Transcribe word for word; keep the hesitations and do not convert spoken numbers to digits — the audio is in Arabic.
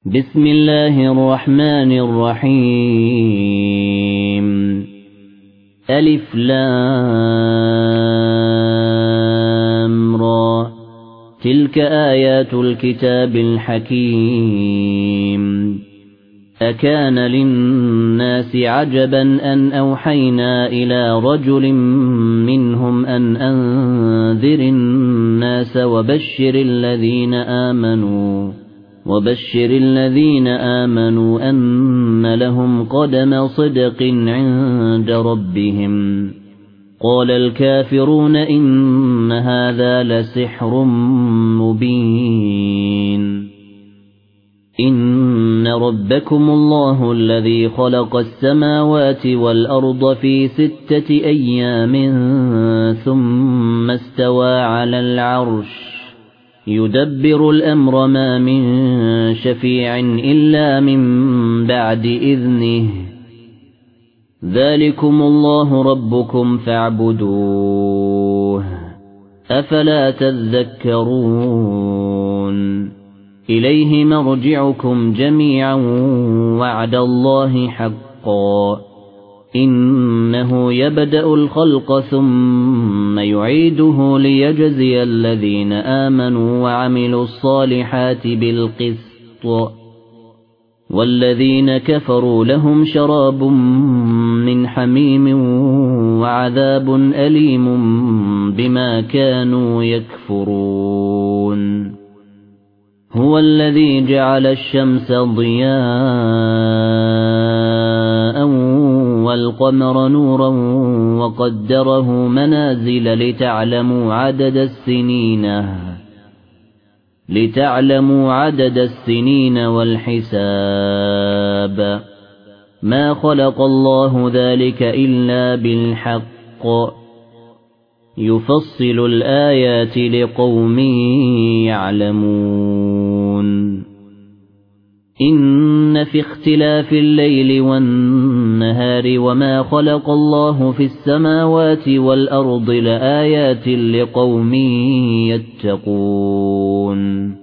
بسم الله الرحمن الرحيم ألف لام را تلك آيات الكتاب الحكيم أكان للناس عجبا أن أوحينا إلى رجل منهم أن أنذر الناس وبشر الذين آمنوا وبشر الذين آمنوا أن لهم قدم صدق عند ربهم قال الكافرون إن هذا لسحر مبين إن ربكم الله الذي خلق السماوات والأرض في ستة أيام ثم استوى على العرش يدبر الأمر ما من شفيع إلا من بعد إذنه ذلكم الله ربكم فاعبدوه أفلا تذكرون إليه مرجعكم جميعا وعد الله حقا إنه يبدأ الخلق ثم يعيده ليجزي الذين آمنوا وعملوا الصالحات بالقسط والذين كفروا لهم شراب من حميم وعذاب أليم بما كانوا يكفرون هو الذي جعل الشمس ضياء والقمر نورا وقدره منازل لتعلموا عدد السنين لتعلموا عدد السنين والحساب ما خلق الله ذلك إلا بالحق يفصل الآيات لقوم يعلمون إن في اختلاف الليل والنهار وما خلق الله في السماوات والأرض لآيات لقوم يتقون